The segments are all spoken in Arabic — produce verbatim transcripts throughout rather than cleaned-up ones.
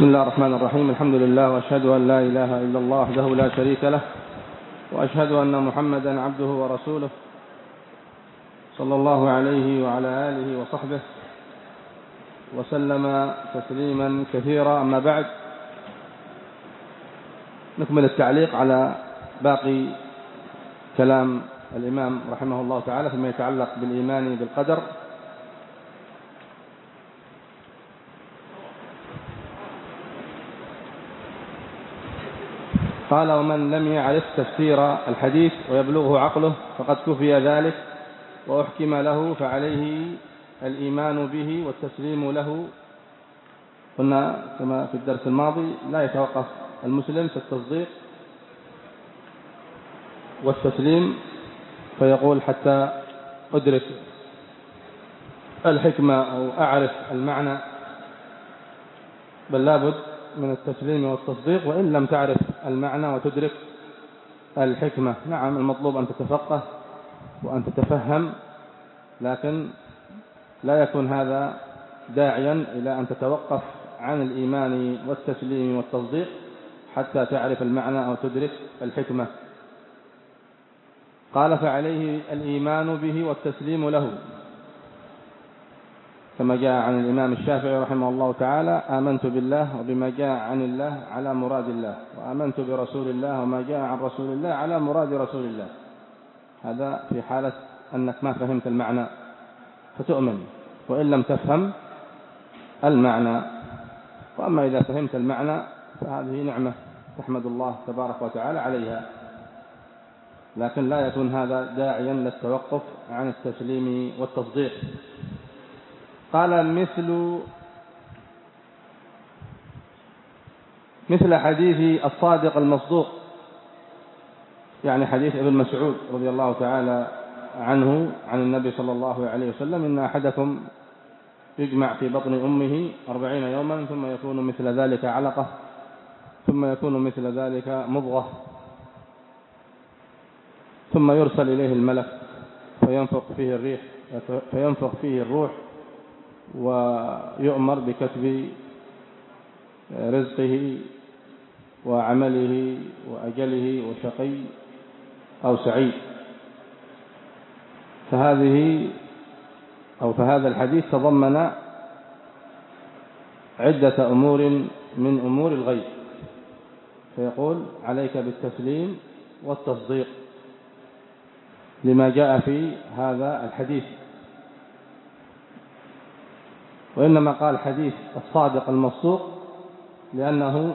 بسم الله الرحمن الرحيم. الحمد لله وأشهد أن لا إله إلا الله وحده لا شريك له، وأشهد أن محمدا عبده ورسوله صلى الله عليه وعلى آله وصحبه وسلم تسليما كثيرا. أما بعد، نكمل التعليق على باقي كلام الإمام رحمه الله تعالى فيما يتعلق بالإيمان بالقدر. قال: ومن لم يعرف تفسير الحديث ويبلغه عقله فقد كفي ذلك وأحكم له، فعليه الإيمان به والتسليم له. قلنا كما في الدرس الماضي: لا يتوقف المسلم في التصديق والتسليم فيقول حتى أدرك الحكمة أو أعرف المعنى، بل لابد من التسليم والتصديق وإن لم تعرف المعنى وتدرك الحكمة. نعم، المطلوب أن تتفقه وأن تتفهم، لكن لا يكون هذا داعيا إلى أن تتوقف عن الإيمان والتسليم والتصديق حتى تعرف المعنى أو تدرك الحكمة. قال: فعليه الإيمان به والتسليم له، كما جاء عن الإمام الشافعي رحمه الله تعالى: آمنت بالله وبما جاء عن الله على مراد الله، وآمنت برسول الله وما جاء عن رسول الله على مراد رسول الله. هذا في حالة أنك ما فهمت المعنى فتؤمن، وإن لم تفهم المعنى. وأما إذا فهمت المعنى فهذه نعمة تحمد الله تبارك وتعالى عليها، لكن لا يكون هذا داعيا للتوقف عن التسليم والتصديق. قال: مثل مثل حديث الصادق المصدوق، يعني حديث ابن مسعود رضي الله تعالى عنه عن النبي صلى الله عليه وسلم: إن أحدكم يجمع في بطن أمه أربعين يوما ثم يكون مثل ذلك علقة ثم يكون مثل ذلك مضغة ثم يرسل إليه الملك فينفخ فيه الريح فينفخ فيه الروح ويؤمر بكتب رزقه وعمله وأجله وشقي أو سعيد. فهذه أو فهذا الحديث تضمن عدة أمور من أمور الغيب، فيقول: عليك بالتسليم والتصديق لما جاء في هذا الحديث. وإنما قال حديث الصادق المصدوق لأنه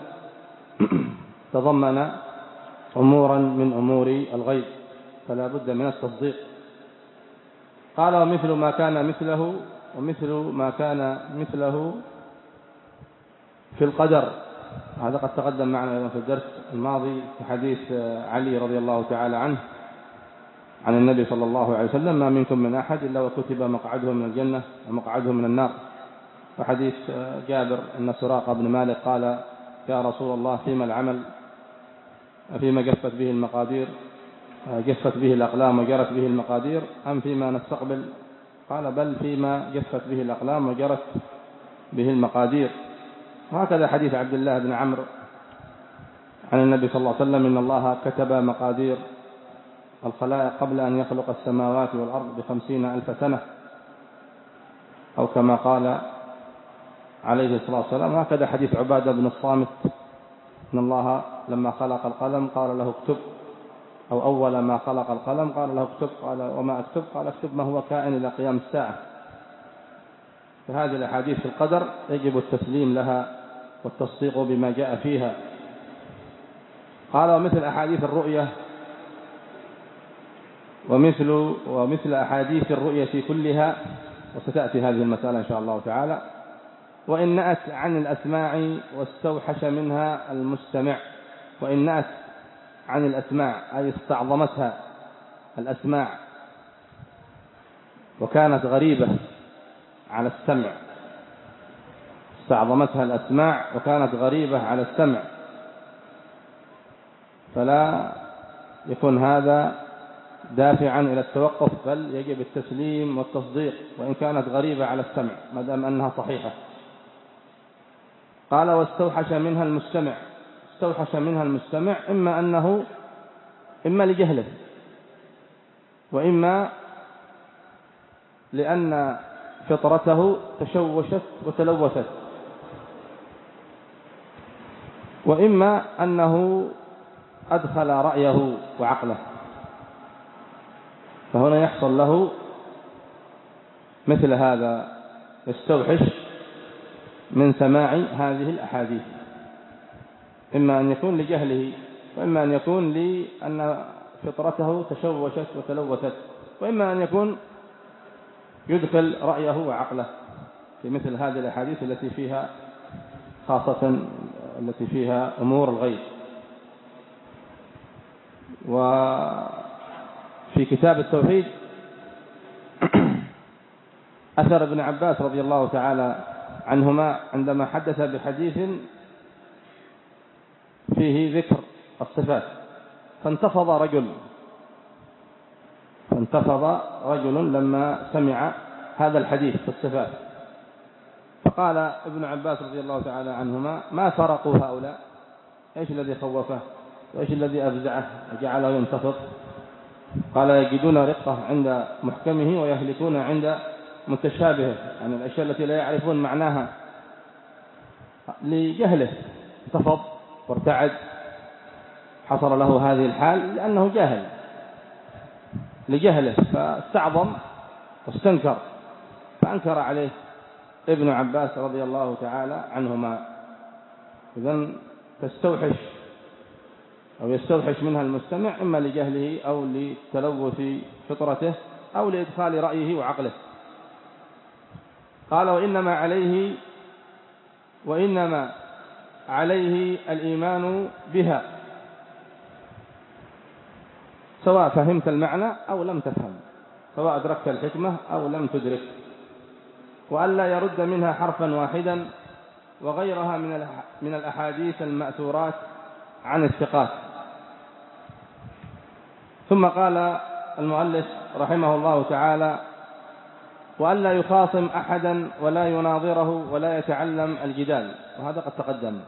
تضمن أمورا من أمور الغيب، فلا بد من التصديق. قال: ومثل ما كان مثله ومثل ما كان مثله في القدر. هذا قد تقدم معنا أيضا في الدرس الماضي في حديث علي رضي الله تعالى عنه عن النبي صلى الله عليه وسلم: ما منكم من أحد إلا وكتب مقعده من الجنة ومقعده من النار. وحديث جابر أن سراقة بن مالك قال: يا رسول الله، فيما العمل؟ فيما جفت به المقادير جفت به الأقلام وجرت به المقادير أم فيما نستقبل؟ قال: بل فيما جفت به الأقلام وجرت به المقادير. وهكذا حديث عبد الله بن عمرو عن النبي صلى الله عليه وسلم: إن الله كتب مقادير الخلائق قبل أن يخلق السماوات والأرض بخمسين ألف سنة، أو كما قال عليه الصلاة والسلام. وهكذا حديث عبادة بن الصامت: إن الله لما خلق القلم قال له اكتب، أو أول ما خلق القلم قال له اكتب، قال: وما أكتب؟ قال: اكتب ما هو كائن إلى قيام الساعة. فهذه الأحاديث في القدر يجب التسليم لها والتصديق بما جاء فيها. قال: ومثل أحاديث الرؤية ومثل ومثل أحاديث الرؤية كلها، وستأتي هذه المسألة إن شاء الله تعالى. وإن نأت عن الأسماع واستوحش منها المستمع. وإن نأت عن الأسماع أي استعظمتها الأسماع وكانت غريبة على السمع، استعظمتها الأسماع وكانت غريبة على السمع، فلا يكون هذا دافعا إلى التوقف، بل يجب التسليم والتصديق وإن كانت غريبة على السمع ما دام أنها صحيحة. قال واستوحش منها المستمع. استوحش منها المستمع إما أنه إما لجهله، وإما لأن فطرته تشوشت وتلوثت، وإما أنه أدخل رأيه وعقله، فهنا يحصل له مثل هذا، يستوحش من سماع هذه الأحاديث، إما أن يكون لجهله، وإما أن يكون لأن فطرته تشوشت وتلوثت، وإما أن يكون يدخل رأيه وعقله في مثل هذه الأحاديث التي فيها خاصة التي فيها أمور الغيب. وفي كتاب التوحيد أثر ابن عباس رضي الله تعالى عنهما عندما حدث بحديث فيه ذكر الصفات، فانتفض رجل فانتفض رجل لما سمع هذا الحديث في الصفات، فقال ابن عباس رضي الله تعالى عنهما: ما فرقوا هؤلاء؟ ايش الذي خوفه وايش الذي افزعه وجعله ينتفض؟ قال: يجدون رقة عند محكمه ويهلكون عند متشابهه، يعني الاشياء التي لا يعرفون معناها. لجهله انتفض وارتعد، حصل له هذه الحال لأنه جاهل، لجهله فاستعظم واستنكر، فأنكر عليه ابن عباس رضي الله تعالى عنهما. إذن تستوحش أو يستوحش منها المستمع إما لجهله أو لتلوث فطرته أو لإدخال رأيه وعقله. قال: وإنما عليه وإنما عليه الإيمان بها، سواء فهمت المعنى أو لم تفهم، سواء أدركت الحكمة أو لم تدرك، وألا يرد منها حرفا واحدا وغيرها من الأحاديث المأثورات عن الثقات. ثم قال المؤلف رحمه الله تعالى: وألا يخاصم أحدا ولا يناظره ولا يتعلم الجدال. وهذا قد تقدم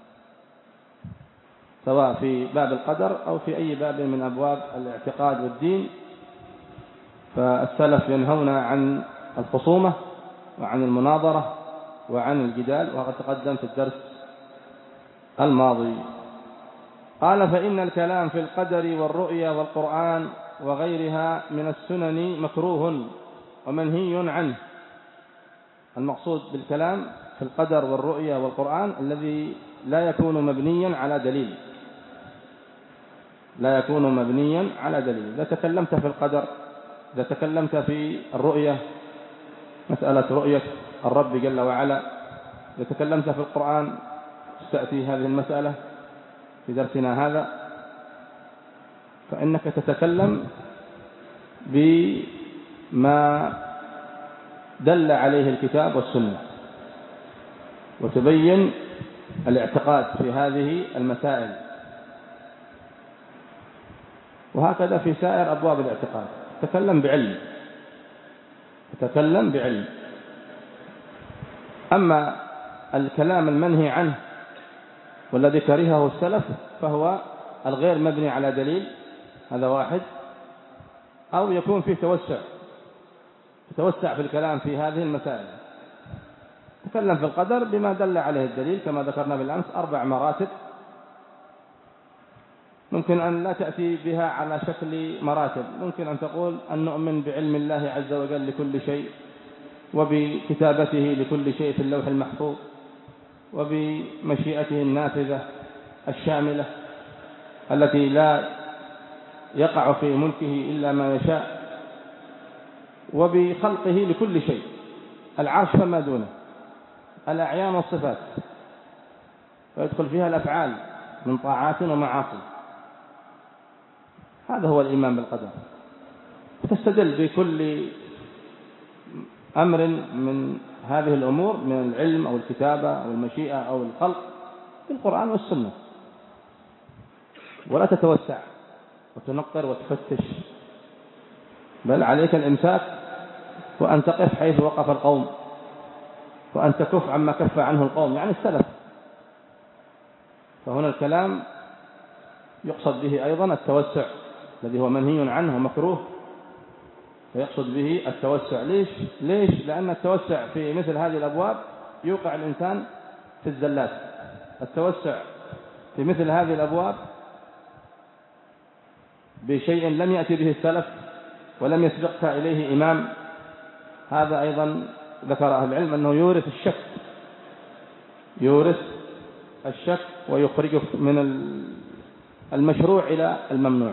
سواء في باب القدر أو في أي باب من أبواب الاعتقاد والدين، فالسلف ينهون عن الخصومة وعن المناظرة وعن الجدال، وقد تقدم في الدرس الماضي. قال: فإن الكلام في القدر والرؤيا والقرآن وغيرها من السنن مكروه ومنهي عنه. المقصود بالكلام في القدر والرؤيا والقرآن الذي لا يكون مبنيا على دليل، لا يكون مبنيا على دليل. إذا تكلمت في القدر، إذا تكلمت في الرؤية، مسألة رؤية الرب جل وعلا، إذا تكلمت في القرآن تأتي هذه المسألة في درسنا هذا، فإنك تتكلم بما دل عليه الكتاب والسنة، وتبين الاعتقاد في هذه المسائل. وهكذا في سائر أبواب الاعتقاد، تكلم بعلم، تكلم بعلم. أما الكلام المنهي عنه والذي كرهه السلف فهو الغير مبني على دليل، هذا واحد، أو يكون فيه توسع، توسع في الكلام في هذه المسائل. تكلم في القدر بما دل عليه الدليل كما ذكرنا بالأمس، أربع مراتب ممكن أن لا تأتي بها على شكل مراتب. ممكن أن تقول أن نؤمن بعلم الله عز وجل لكل شيء، وبكتابته لكل شيء في اللوح المحفوظ، وبمشيئته النافذة الشاملة التي لا يقع في ملكه إلا ما يشاء، وبخلقه لكل شيء، العرش فما دونه، الأعيان والصفات، ويدخل فيها الأفعال من طاعات ومعاصي. هذا هو الإيمان بالقدر. تستدل بكل أمر من هذه الأمور من العلم أو الكتابة أو المشيئة أو الخلق في القرآن والسنة، ولا تتوسع وتنقر وتفتش، بل عليك الإمساك وأن تقف حيث وقف القوم، وأن تكف عما كف عنه القوم، يعني السلف فهنا الكلام يقصد به أيضا التوسع الذي هو منهي عنه ومكروه، فيقصد به التوسع. ليش؟ ليش؟ لأن التوسع في مثل هذه الأبواب يوقع الإنسان في الزلات. التوسع في مثل هذه الأبواب بشيء لم يأتي به السلف ولم يسبقك إليه إمام، هذا أيضا ذكر أهل العلم أنه يورث الشك، يورث الشك ويخرجك من المشروع إلى الممنوع،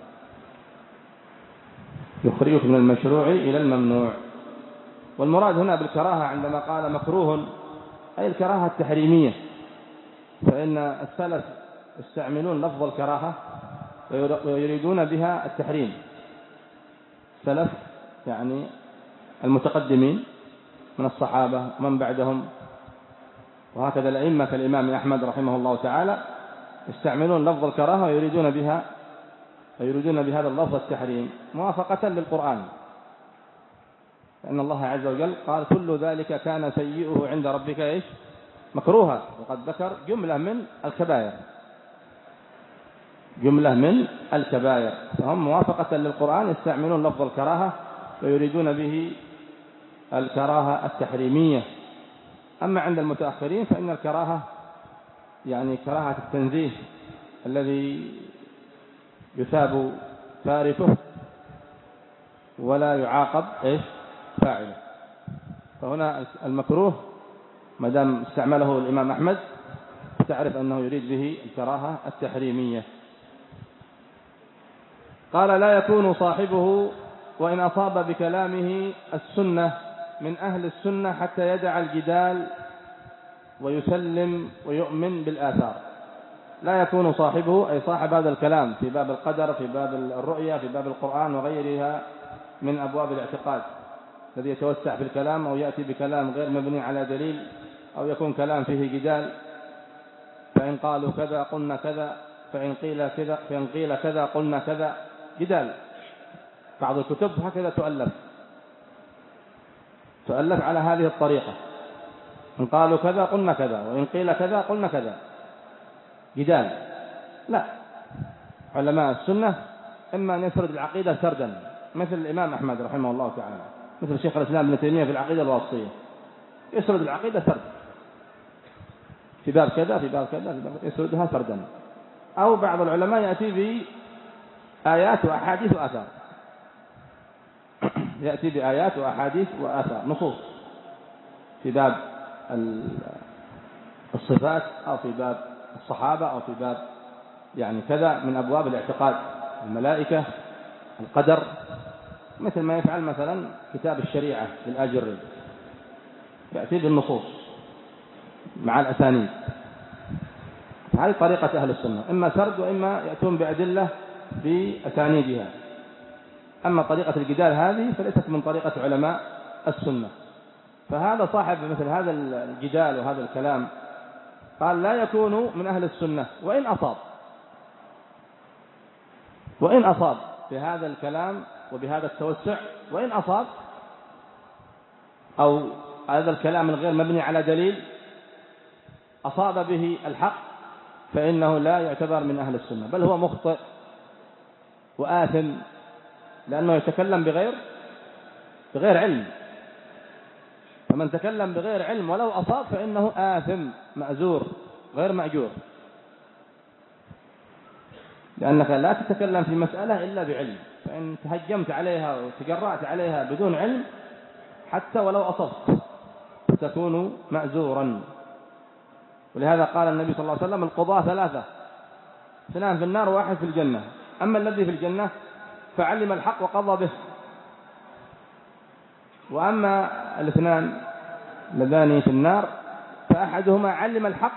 يخرجك من المشروع إلى الممنوع. والمراد هنا بالكراهة عندما قال مكروه أي الكراهة التحريمية، فإن السلف يستعملون لفظ الكراهة ويريدون بها التحريم. السلف يعني المتقدمين من الصحابة ومن بعدهم، وهكذا الأئمة كالإمام أحمد رحمه الله تعالى يستعملون لفظ الكراهة ويريدون بها ويريدون بهذا اللفظ التحريم موافقة للقرآن، لأن الله عز وجل قال كل ذلك كان سيئه عند ربك إيش؟ مكروها، وقد ذكر جملة من الكبائر، جملة من الكبائر، فهم موافقة للقرآن يستعملون لفظ الكراهة ويريدون به الكراهة التحريمية. أما عند المتأخرين فإن الكراهة يعني كراهة التنزيه الذي يثاب تاركه ولا يعاقب إيش؟ فاعله. فهنا المكروه ما دام استعمله الإمام أحمد تعرف أنه يريد به الكراهة التحريمية. قال لا يكون صاحبه وإن أصاب بكلامه السنة من أهل السنة حتى يدع الجدال ويسلم ويؤمن بالآثار. لا يكون صاحبه أي صاحب هذا الكلام في باب القدر، في باب الرؤية، في باب القرآن وغيرها من أبواب الاعتقاد، الذي يتوسع في الكلام أو يأتي بكلام غير مبني على دليل، أو يكون كلام فيه جدال، فإن قالوا كذا قلنا كذا، فإن قيل كذا فإن قيل كذا قلنا كذا، جدال. بعض الكتب هكذا تؤلف تؤلف على هذه الطريقة، إن قالوا كذا قلنا كذا، وإن قيل كذا قلنا كذا، جدال. لا، علماء السنة إما أن يسرد العقيدة سردا مثل الإمام أحمد رحمه الله تعالى، مثل شيخ الإسلام ابن تيمية في العقيدة الواسطية، يسرد العقيدة سرد في باب كذا في باب كذا في باب يسردها سردا. أو بعض العلماء يأتي بآيات وأحاديث وآثار، يأتي بآيات وأحاديث وآثار نصوص في باب الصفات أو في باب الصحابة أو في باب يعني كذا من أبواب الاعتقاد، الملائكة، القدر، مثل ما يفعل مثلا كتاب الشريعة للآجري، يأتي بالنصوص مع الأسانيد. هذه طريقة أهل السنة، إما سرد وإما يأتون بأدلة بأسانيدها. أما طريقة الجدال هذه فليست من طريقة علماء السنة. فهذا صاحب مثل هذا الجدال وهذا الكلام قال لا يكون من أهل السنة وإن أصاب، وإن أصاب بهذا الكلام وبهذا التوسع، وإن أصاب أو هذا الكلام الغير مبني على دليل أصاب به الحق، فإنه لا يعتبر من أهل السنة، بل هو مخطئ وآثم، لأنه يتكلم بغير بغير علم. فمن تكلم بغير علم ولو أصاب فإنه آثم مأزور غير مأجور، لأنك لا تتكلم في مسألة إلا بعلم، فإن تهجمت عليها وتجرأت عليها بدون علم حتى ولو أصبت تكون مأزورا. ولهذا قال النبي صلى الله عليه وسلم القضاة ثلاثة، اثنان في النار وواحد في الجنة، أما الذي في الجنة فعلم الحق وقضى به، وأما الاثنان اللذان في النار فأحدهما علم الحق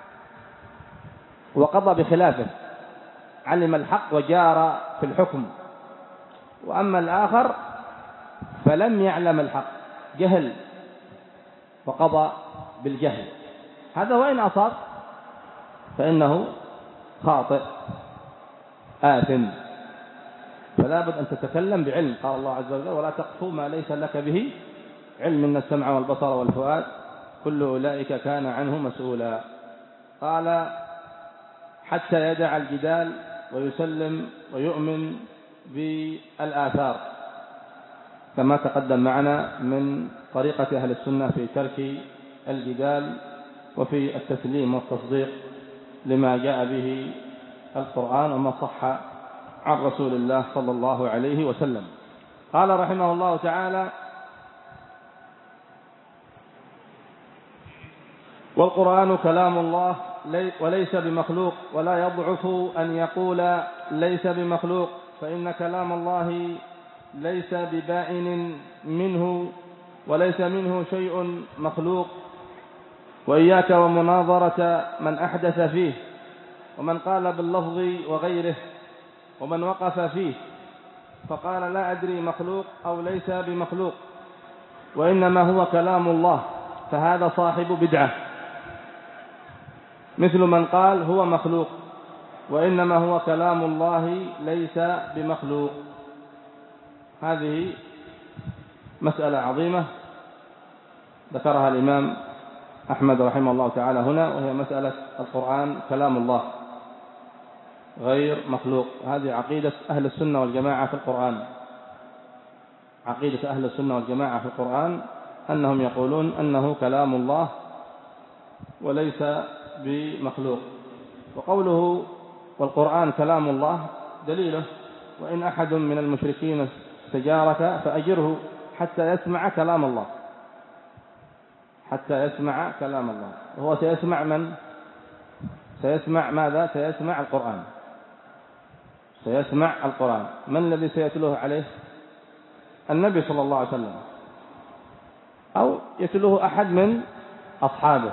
وقضى بخلافه، علم الحق وجار في الحكم، وأما الآخر فلم يعلم الحق، جهل وقضى بالجهل. هذا وإن أصاب فإنه خاطئ آثم. فلا بد أن تتكلم بعلم. قال الله عز وجل ولا تقف ما ليس لك به علم، إن السمع والبصر والفؤاد كل أولئك كان عنه مسؤولا. قال حتى يدع الجدال ويسلم ويؤمن بالآثار، كما تقدم معنا من طريقة أهل السنة في ترك الجدال وفي التسليم والتصديق لما جاء به القرآن وما صح عن رسول الله صلى الله عليه وسلم. قال رحمه الله تعالى: والقرآن كلام الله وليس بمخلوق، ولا يضعف أن يقول ليس بمخلوق، فإن كلام الله ليس ببائن منه وليس منه شيء مخلوق. وإياك ومناظرة من أحدث فيه، ومن قال باللفظ وغيره، ومن وقف فيه فقال لا أدري مخلوق أو ليس بمخلوق، وإنما هو كلام الله، فهذا صاحب بدعة، مثل من قال هو مخلوق وإنما هو كلام الله ليس بمخلوق. هذه مسألة عظيمة ذكرها الإمام أحمد رحمه الله تعالى هنا، وهي مسألة القرآن كلام الله غير مخلوق. هذه عقيدة أهل السنة والجماعة في القرآن. عقيدة أهل السنة والجماعة في القرآن أنهم يقولون أنه كلام الله وليس بمخلوق. وقوله والقرآن كلام الله دليله: وإن أحد من المشركين استجارك فأجره حتى يسمع كلام الله، حتى يسمع كلام الله. وهو سيسمع من؟ سيسمع ماذا؟ سيسمع القرآن، سيسمع القرآن. من الذي سيتلوه عليه؟ النبي صلى الله عليه وسلم، أو يتلوه أحد من أصحابه.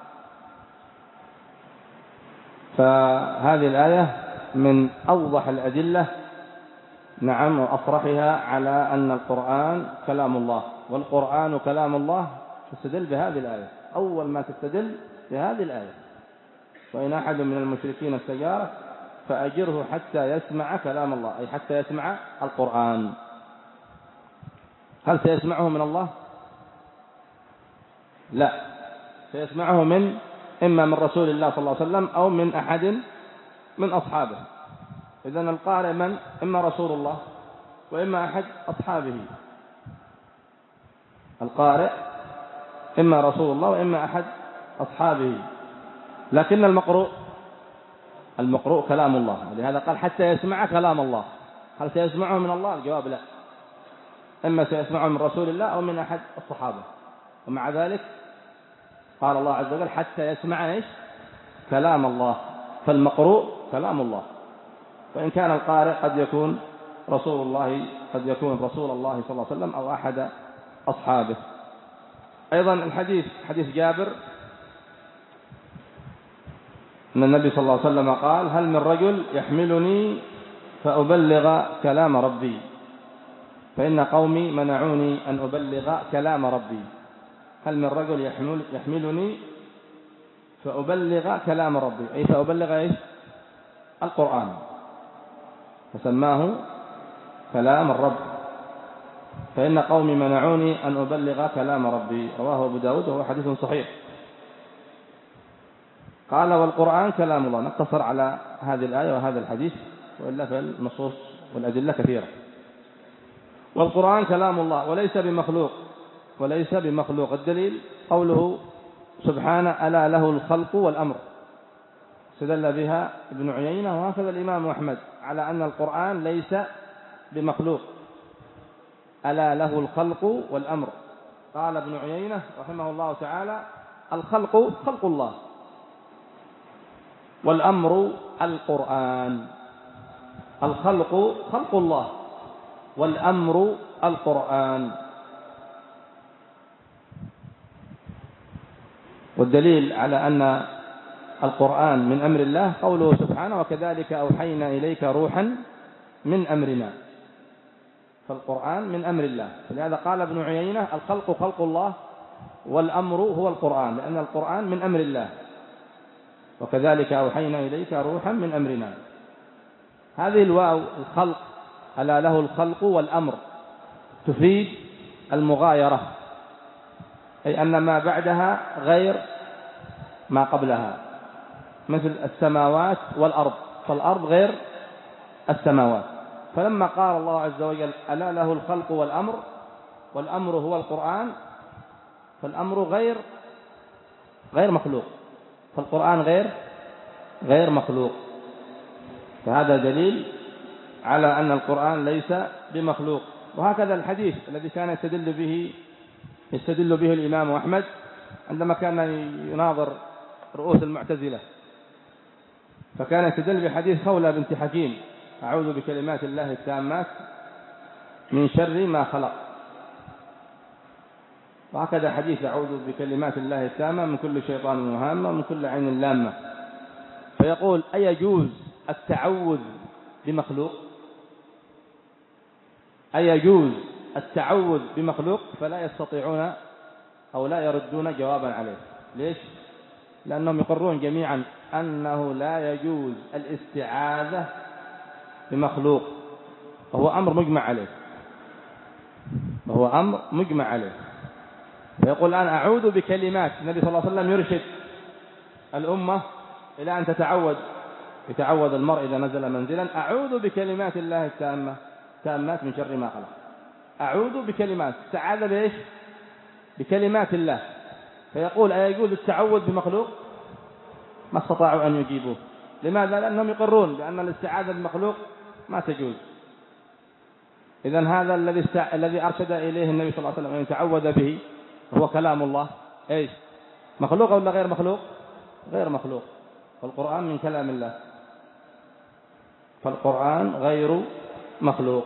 فهذه الآية من أوضح الأدلة، نعم، وأصرحها على أن القرآن كلام الله. والقرآن كلام الله تستدل بهذه الآية، أول ما تستدل بهذه الآية: وإن أحد من المشركين استجارك فأجره حتى يسمع كلام الله، أي حتى يسمع القرآن. هل سيسمعه من الله؟ لا، سيسمعه من إما من رسول الله صلى الله عليه وسلم أو من أحد من أصحابه. إذن القارئ من؟ إما رسول الله وإما أحد أصحابه. القارئ إما رسول الله وإما أحد أصحابه. لكن المقروء المقروء كلام الله، ولهذا قال حتى يسمع كلام الله. هل سيسمعه من الله؟ الجواب لا، إما سيسمعه من رسول الله أو من أحد الصحابة. ومع ذلك قال الله عز وجل حتى يسمع إيش؟ كلام الله. فالمقروء كلام الله، وإن كان القارئ قد يكون رسول الله، قد يكون رسول الله صلى الله عليه وسلم أو أحد أصحابه. أيضا الحديث حديث جابر أن النبي صلى الله عليه وسلم قال: هل من رجل يحملني فأبلغ كلام ربي، فإن قومي منعوني أن أبلغ كلام ربي. هل من رجل يحمل يحملني فأبلغ كلام ربي، أي فأبلغ إيش؟ القرآن، فسماه كلام الرب. فإن قومي منعوني أن أبلغ كلام ربي، رواه أبو داود وهو حديث صحيح. قال: والقرآن كلام الله. نقتصر على هذه الآية وهذا الحديث، وإلا فالنصوص والأدلة كثيرة. والقرآن كلام الله وليس بمخلوق، وليس بمخلوق. الدليل قوله سبحانه: ألا له الخلق والأمر. استدل بها ابن عيينة وهكذا الإمام أحمد على أن القرآن ليس بمخلوق. ألا له الخلق والأمر. قال ابن عيينة رحمه الله تعالى: الخلق خلق الله، والأمر القرآن. الخلق خلق الله، والأمر القرآن. والدليل على أن القرآن من أمر الله قوله سبحانه: وكذلك أوحينا إليك روحا من أمرنا. فالقرآن من أمر الله، فلهذا قال ابن عيينة: الخلق خلق الله، والأمر هو القرآن، لأن القرآن من أمر الله. وكذلك أوحينا إليك روحا من أمرنا. هذه الواو الخلق، ألا له الخلق والأمر، تفيد المغايرة، أي أن ما بعدها غير ما قبلها. مثل السماوات والأرض، فالأرض غير السماوات. فلما قال الله عز وجل ألا له الخلق والأمر، والأمر هو القرآن، فالأمر غير غير مخلوق، فالقرآن غير غير مخلوق. فهذا دليل على أن القرآن ليس بمخلوق. وهكذا الحديث الذي كان يستدل به يستدل به الإمام أحمد عندما كان يناظر رؤوس المعتزلة، فكان يستدل بحديث خولة بنت حكيم أعوذ بكلمات الله التامات من شر ما خلق. وهكذا حديث أعوذ بكلمات الله التامة من كل شيطان وهامة ومن كل عين لامة. فيقول أيجوز التعوذ بمخلوق؟ أيجوز التعوذ بمخلوق؟ فلا يستطيعون أو لا يردون جوابا عليه. ليش؟ لأنهم يقرون جميعا أنه لا يجوز الاستعاذة بمخلوق، وهو أمر مجمع عليه، وهو أمر مجمع عليه. فيقول الآن أعوذ بكلمات، النبي صلى الله عليه وسلم يرشد الأمة إلى أن تتعوذ، يتعوذ المرء إذا نزل منزلا أعوذ بكلمات الله التامة تامات من شر ما خلق. أعوذ بكلمات، استعاذ بإيش؟ بكلمات الله. فيقول أيجوز التعوذ بمخلوق؟ ما استطاعوا أن يجيبوه. لماذا؟ لأنهم يقرون بأن الاستعاذة بمخلوق ما تجوز. إذن هذا الذي استع... الذي أرشد إليه النبي صلى الله عليه وسلم أن يتعوذ به هو كلام الله، إيش؟ مخلوق ولا غير مخلوق؟ غير مخلوق. والقرآن من كلام الله، فالقرآن غير مخلوق.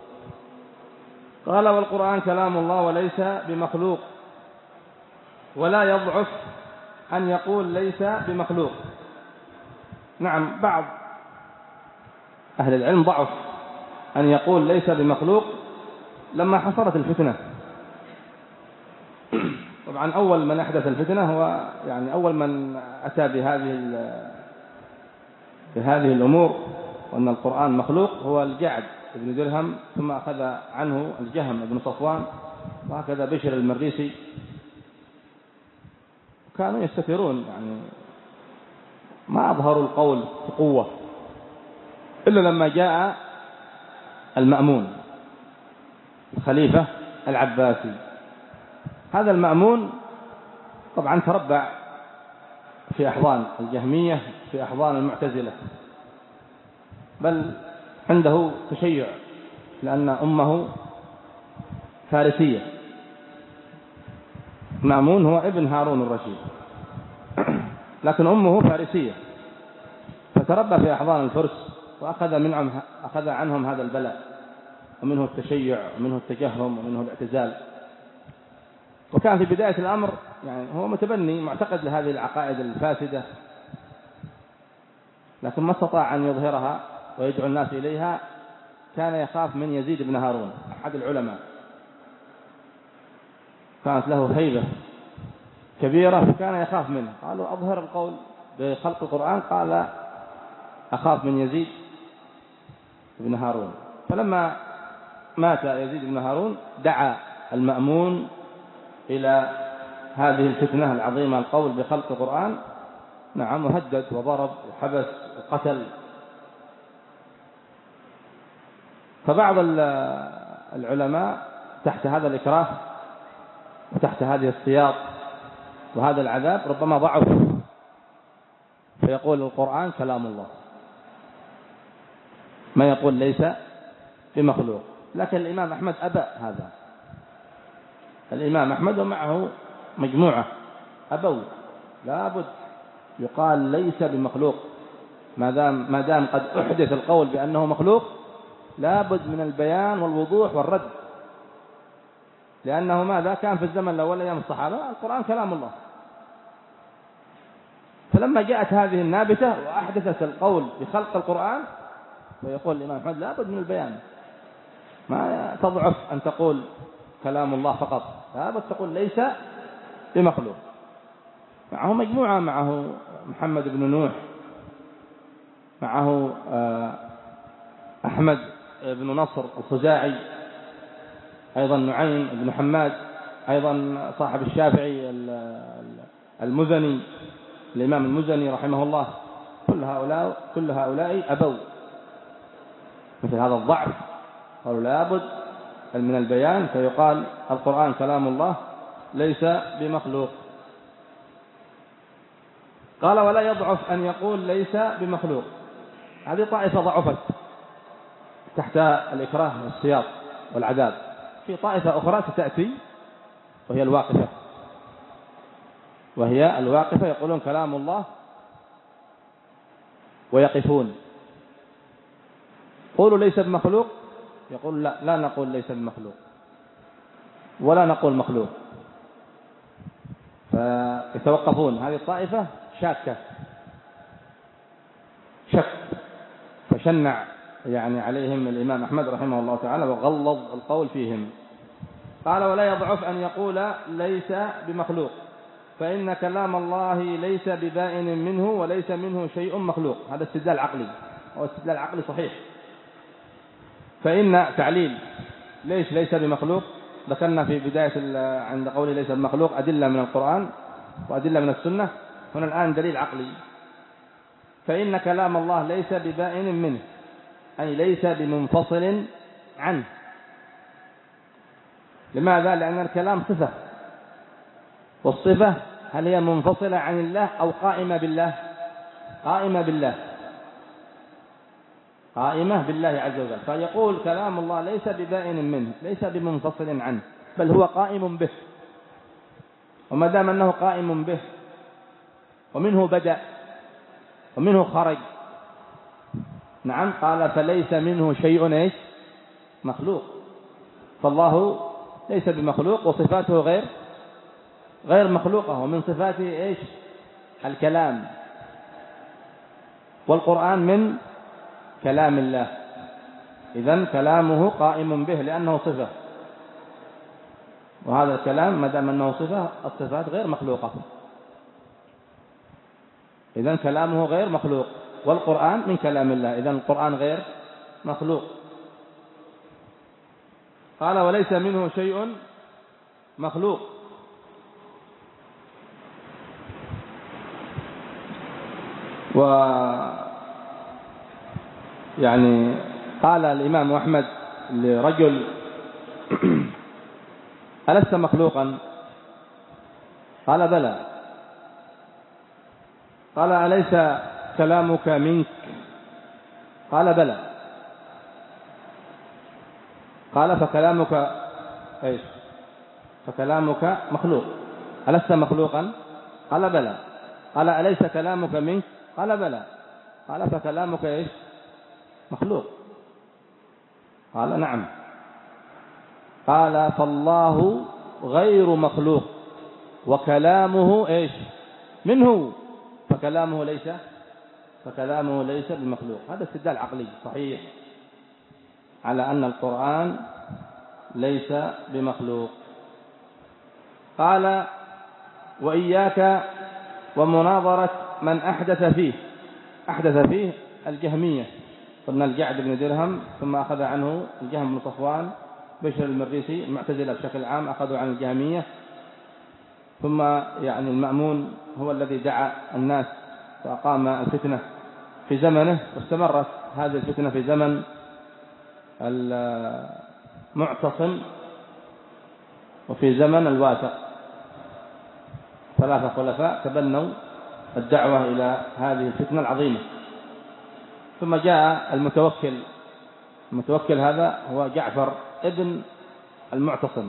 قال والقرآن كلام الله وليس بمخلوق، ولا يضعف أن يقول ليس بمخلوق. نعم، بعض أهل العلم ضعف أن يقول ليس بمخلوق لما حصلت الفتنة. طبعا أول من أحدث الفتنة هو يعني أول من أتى بهذه بهذه الأمور وأن القرآن مخلوق هو الجعد بن درهم، ثم أخذ عنه الجهم بن صفوان، وهكذا بشر المريسي. كانوا يستترون، يعني ما أظهروا القول بقوة إلا لما جاء المأمون الخليفة العباسي. هذا المأمون طبعا تربع في أحضان الجهمية، في أحضان المعتزلة، بل عنده تشيع لأن أمه فارسية. المأمون هو ابن هارون الرشيد، لكن أمه فارسية، فتربى في أحضان الفرس وأخذ منهم أخذ عنهم هذا البلاء، ومنه التشيع ومنه التجهم ومنه الاعتزال. وكان في بداية الأمر يعني هو متبني معتقد لهذه العقائد الفاسدة، لكن ما استطاع أن يظهرها ويدعو الناس إليها. كان يخاف من يزيد بن هارون أحد العلماء، كانت له هيبة كبيرة، فكان يخاف منه. قالوا أظهر القول بخلق القرآن، قال أخاف من يزيد بن هارون. فلما مات يزيد بن هارون دعا المأمون إلى هذه الفتنة العظيمة، القول بخلق القرآن. نعم، وهدد وضرب وحبس وقتل. فبعض العلماء تحت هذا الإكراه وتحت هذه السياط وهذا العذاب ربما ضعف، فيقول القرآن كلام الله، ما يقول ليس بمخلوق. لكن الإمام أحمد أبى هذا. الإمام أحمد ومعه مجموعة أبوا، لابد يقال ليس بمخلوق. ما دام ما دام قد أحدث القول بأنه مخلوق، لابد من البيان والوضوح والرد، لأنه ماذا كان في الزمن الأول أيام الصحابة القرآن كلام الله. فلما جاءت هذه النابتة وأحدثت القول بخلق القرآن، ويقول الإمام أحمد لابد من البيان، ما تضعف أن تقول كلام الله فقط، لابد تقول ليس بمخلوق. معه مجموعة، معه محمد بن نوح، معه أحمد بن نصر الخزاعي، أيضا نعيم بن حماد، أيضا صاحب الشافعي المزني، الإمام المزني رحمه الله، كل هؤلاء كل هؤلاء أبوا مثل هذا الضعف، قالوا لابد من البيان، فيقال القرآن كلام الله ليس بمخلوق. قال ولا يضعف أن يقول ليس بمخلوق. هذه طائفة ضعفت تحت الإكراه والسياط والعذاب. في طائفة أخرى ستأتي وهي الواقفة، وهي الواقفة يقولون كلام الله ويقفون. قولوا ليس بمخلوق، يقول لا لا نقول ليس بمخلوق ولا نقول مخلوق، فيتوقفون. هذه الطائفة شاكة شك، فشنع يعني عليهم الإمام أحمد رحمه الله تعالى وغلظ القول فيهم. قال ولا يضعف أن يقول ليس بمخلوق، فإن كلام الله ليس ببائن منه وليس منه شيء مخلوق. هذا استدلال عقلي، هو استدلال عقلي صحيح. فإن تعليل ليش ليس بمخلوق، ذكرنا في بداية عند قوله ليس بمخلوق أدلة من القرآن وأدلة من السنة، هنا الآن دليل عقلي. فإن كلام الله ليس ببائن منه، أي ليس بمنفصل عنه. لماذا؟ لأن الكلام صفة، والصفة هل هي منفصلة عن الله أو قائمة بالله؟ قائمة بالله، قائمة بالله عز وجل. فيقول كلام الله ليس ببائن منه، ليس بمنفصل عنه، بل هو قائم به. وما دام أنه قائم به ومنه بدأ ومنه خرج، نعم، قال فليس منه شيء إيش؟ مخلوق. فالله ليس بمخلوق وصفاته غير غير مخلوقة، ومن صفاته إيش؟ الكلام، والقرآن من كلام الله، إذن كلامه قائم به لأنه صفة، وهذا الكلام ما دام أنه صفة، الصفات غير مخلوقة، إذن كلامه غير مخلوق، والقرآن من كلام الله، إذن القرآن غير مخلوق. قال وليس منه شيء مخلوق. و يعني قال الإمام أحمد لرجل ألست مخلوقا؟ قال بلى. قال أليس كلامك منك؟ قال بلى. قال فكلامك ايش؟ فكلامك مخلوق. ألست مخلوقا؟ قال بلى. قال أليس كلامك منك؟ قال بلى. قال فكلامك ايش؟ مخلوق. قال نعم. قال فالله غير مخلوق وكلامه ايش؟ منه، فكلامه ليس فكلامه ليس بمخلوق. هذا استدلال عقلي صحيح على أن القرآن ليس بمخلوق. قال وإياك ومناظرة من أحدث فيه. أحدث فيه الجهمية، قلنا الجعد بن درهم، ثم أخذ عنه الجهم بن صفوان، بشر المريسي، المعتزلة بشكل عام أخذوا عن الجهمية، ثم يعني المأمون هو الذي دعا الناس وأقام الفتنة في زمنه، واستمرت هذه الفتنة في زمن المعتصم وفي زمن الواثق. ثلاثة خلفاء تبنوا الدعوة إلى هذه الفتنة العظيمة. ثم جاء المتوكل. المتوكل هذا هو جعفر ابن المعتصم،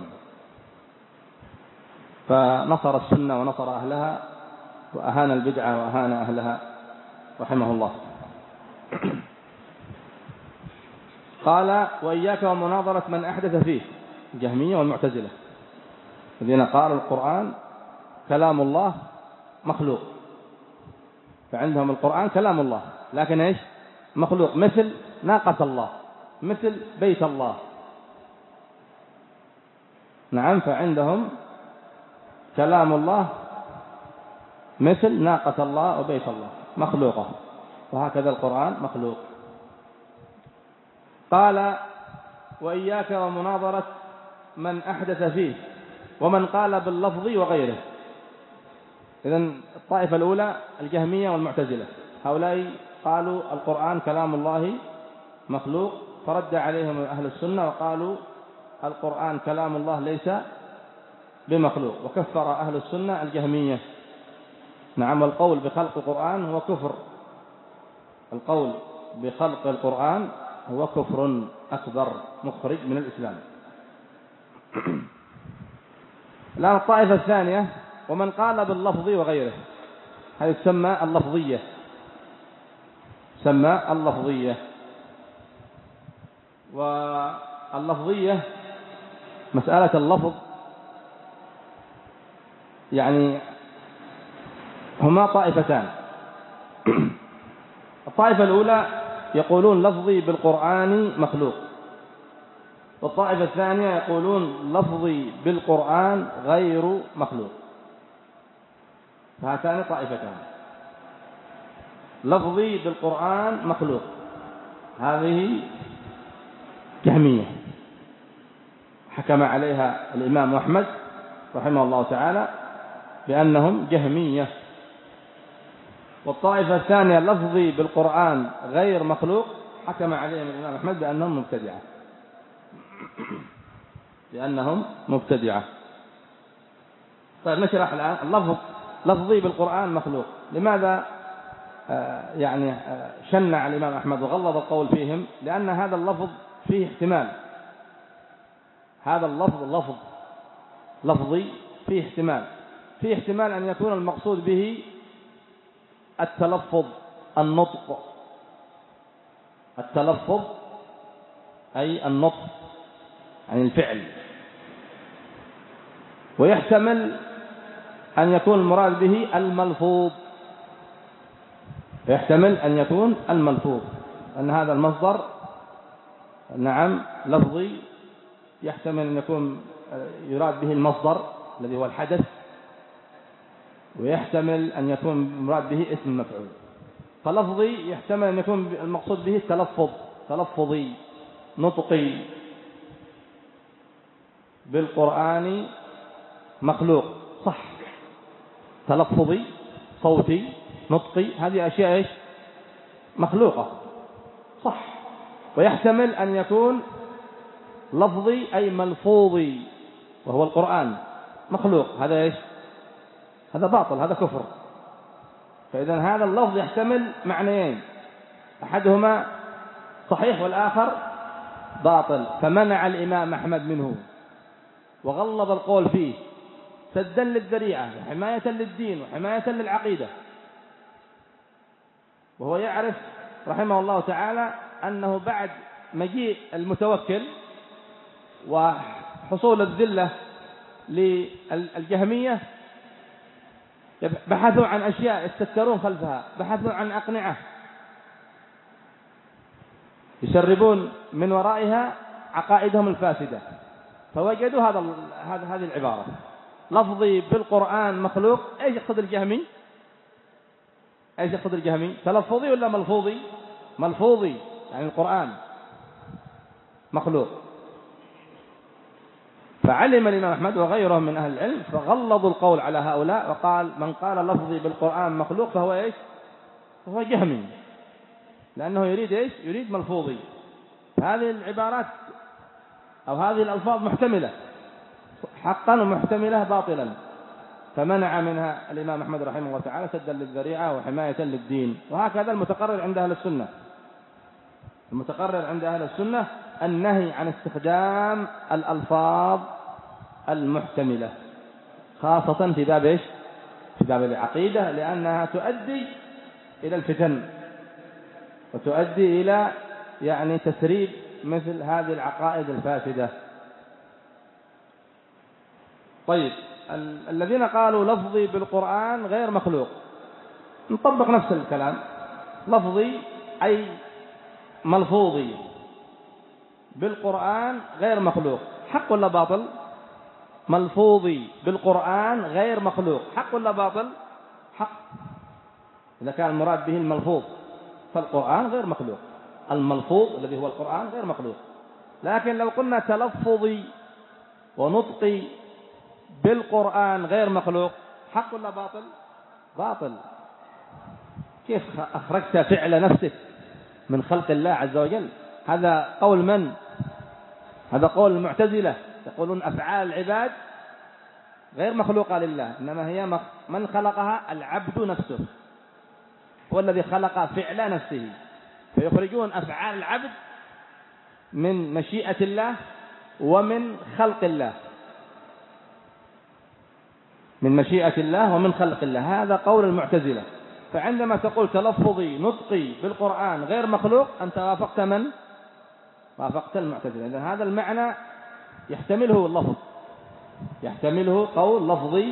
فنصر السنة ونصر أهلها وأهان البدعة وأهان أهلها رحمه الله. قال وإياك ومناظرة من أحدث فيه، الجهمية والمعتزلة الذين قالوا القرآن كلام الله مخلوق. فعندهم القرآن كلام الله لكن إيش؟ مخلوق، مثل ناقة الله، مثل بيت الله. نعم، فعندهم كلام الله مثل ناقة الله وبيت الله مخلوقة، وهكذا القرآن مخلوق. قال وإياك ومناظرة من أحدث فيه ومن قال باللفظ وغيره. إذن الطائفة الأولى الجهمية والمعتزلة هؤلاء قالوا القرآن كلام الله مخلوق، فرد عليهم أهل السنة وقالوا القرآن كلام الله ليس بمخلوق، وكفر أهل السنة الجهمية. نعم، القول بخلق القرآن هو كفر، القول بخلق القرآن هو كفر أكبر مخرج من الإسلام. الآن الطائفة الثانية، ومن قال باللفظ وغيره، هذه تسمى اللفظية، تسمى اللفظية. واللفظية مسألة اللفظ يعني هما طائفتان. الطائفة الأولى يقولون لفظي بالقرآن مخلوق، والطائفة الثانية يقولون لفظي بالقرآن غير مخلوق. فهاتان طائفتان، لفظي بالقرآن مخلوق هذه جهمية حكم عليها الإمام أحمد رحمه الله تعالى بأنهم جهمية. والطائفة الثانية لفظي بالقرآن غير مخلوق حكم عليهم الإمام أحمد بأنهم مبتدعة، لأنهم مبتدعة. طيب نشرح الآن اللفظ لفظي بالقرآن مخلوق. لماذا آه يعني آه شنع الإمام أحمد وغلظ القول فيهم؟ لأن هذا اللفظ فيه احتمال، هذا اللفظ لفظ لفظي فيه احتمال، فيه احتمال أن يكون المقصود به التلفظ، النطق، التلفظ أي النطق عن الفعل، ويحتمل أن يكون المراد به الملفوظ، يحتمل أن يكون الملفوظ، أن هذا المصدر نعم لفظي، يحتمل أن يكون يراد به المصدر الذي هو الحدث، ويحتمل أن يكون مراد به اسم مفعول. فلفظي يحتمل أن يكون المقصود به التلفظ، تلفظي نطقي. بالقرآن مخلوق صح، تلفظي صوتي نطقي، هذه أشياء إيش مخلوقة صح. ويحتمل أن يكون لفظي أي ملفوظي، وهو القرآن مخلوق، هذا إيش هذا باطل، هذا كفر. فإذا هذا اللفظ يحتمل معنيين، أحدهما صحيح والآخر باطل، فمنع الإمام أحمد منه وغلظ القول فيه سدا للذريعة وحماية للدين وحماية للعقيدة. وهو يعرف رحمه الله تعالى أنه بعد مجيء المتوكل وحصول الذلة للجهمية بحثوا عن أشياء يستترون خلفها، بحثوا عن أقنعة يشربون من ورائها عقائدهم الفاسدة، فوجدوا هذا هذه العبارة لفظي بالقرآن مخلوق. ايش يقصد الجهمي؟ ايش يقصد الجهمي؟ تلفظي ولا ملفوظي؟ ملفوظي، يعني القرآن مخلوق. فعلم الإمام أحمد وغيرهم من أهل العلم فغلظوا القول على هؤلاء، وقال من قال لفظي بالقرآن مخلوق فهو ايش؟ فهو جهمي، لأنه يريد ايش؟ يريد ملفوظي. هذه العبارات أو هذه الألفاظ محتملة حقا ومحتملة باطلا، فمنع منها الإمام أحمد رحمه الله تعالى سدا للذريعة وحماية للدين. وهكذا المتقرر عند أهل السنة، المتقرر عند أهل السنة النهي عن استخدام الألفاظ المحتملة، خاصة في باب إيش؟ في باب العقيدة، لأنها تؤدي إلى الفتن وتؤدي إلى يعني تسريب مثل هذه العقائد الفاسدة. طيب ال- الذين قالوا لفظي بالقرآن غير مخلوق، نطبق نفس الكلام، لفظي أي ملفوظي بالقرآن غير مخلوق، حق ولا باطل؟ ملفوظي بالقرآن غير مخلوق، حق ولا باطل؟ حق، إذا كان المراد به الملفوظ، فالقرآن غير مخلوق، الملفوظ الذي هو القرآن غير مخلوق. لكن لو قلنا تلفظي ونطقي بالقرآن غير مخلوق، حق ولا باطل؟ باطل. كيف أخرجت فعل نفسك من خلق الله عز وجل؟ هذا قول من؟ هذا قول المعتزلة، يقولون أفعال العباد غير مخلوقة لله، إنما هي من خلقها العبد نفسه، هو الذي خلق فعل نفسه، فيخرجون أفعال العبد من مشيئة الله ومن خلق الله، من مشيئة الله ومن خلق الله. هذا قول المعتزلة. فعندما تقول تلفظي نطقي بالقرآن غير مخلوق، أنت وافقت من؟ وافقت المعتزلة. إذن هذا المعنى يحتمله اللفظ، يحتمله قول لفظي.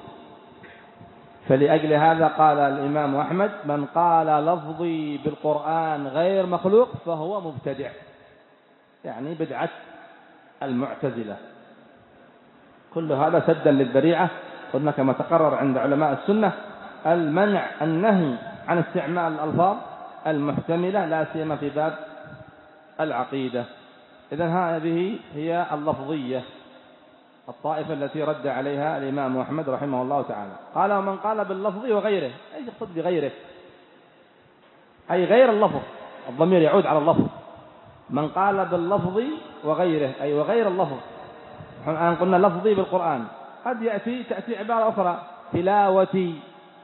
فلأجل هذا قال الإمام أحمد: من قال لفظي بالقرآن غير مخلوق فهو مبتدع، يعني بدعة المعتزلة. كل هذا سدا للذريعة. قلنا كما تقرر عند علماء السنة المنع النهي عن استعمال الألفاظ المحتملة، لا سيما في باب العقيدة. إذن هذه هي اللفظية، الطائفة التي رد عليها الإمام أحمد رحمه الله تعالى. قال: ومن قال باللفظ وغيره، أي يقصد بغيره؟ أي غير اللفظ، الضمير يعود على اللفظ. من قال باللفظ وغيره أي وغير اللفظ. الآن قلنا لفظي بالقرآن، قد يأتي تأتي عبارة أخرى: تلاوتي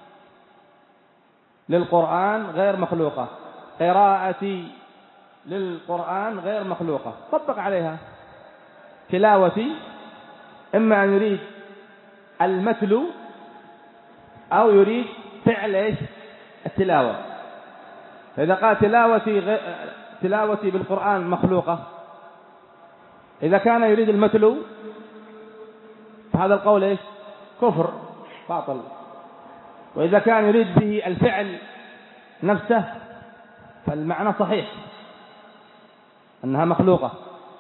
للقرآن غير مخلوقة، قراءتي للقرآن غير مخلوقة. طبق عليها. تلاوتي إما أن يريد المتلو أو يريد فعل إيش؟ التلاوة. فإذا قال تلاوتي غير تلاوتي بالقرآن مخلوقة، إذا كان يريد المتلو فهذا القول إيش؟ كفر باطل. وإذا كان يريد به الفعل نفسه فالمعنى صحيح أنها مخلوقة.